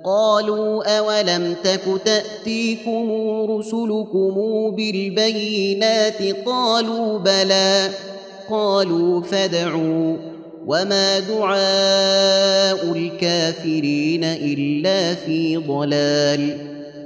قالوا أولم تك تأتيكم رسلكم بالبينات قالوا بلى قالوا فادعوا وما دعاء الكافرين إلا في ضلال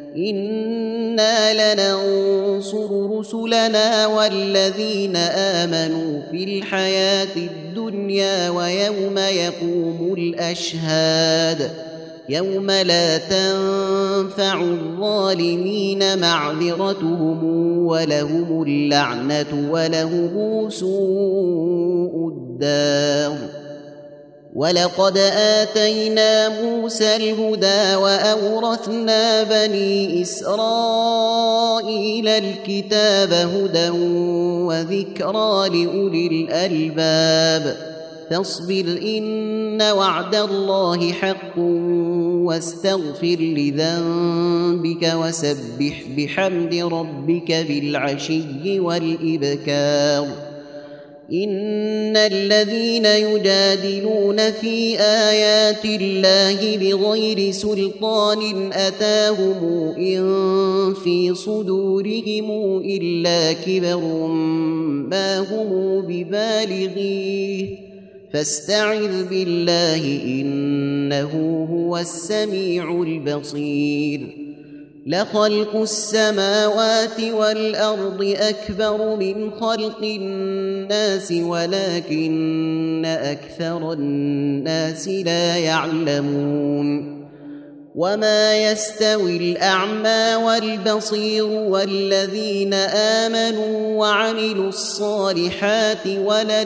إنا لننصر رسلنا والذين آمنوا في الحياة الدنيا ويوم يقوم الأشهاد يوم لا تنفع الظالمين معذرتهم ولهم اللعنة ولهم سوء الدار ولقد آتينا موسى الهدى وأورثنا بني إسرائيل الكتاب هدى وذكرى لأولي الألباب فاصبر إن وعد الله حق واستغفر لذنبك وسبح بحمد ربك بالعشي والإبكار إن الذين يجادلون في آيات الله بغير سلطان أتاهم إن في صدورهم إلا كبر ما هم ببالغيه فاستعذ بالله إنه هو السميع البصير لخلق السماوات والأرض أكبر من خلق الناس ولكن أكثر الناس لا يعلمون وما يستوي الأعمى والبصير والذين آمنوا وعملوا الصالحات ولا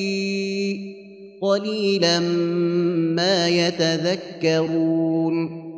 المسيء قليلا ما يتذكرون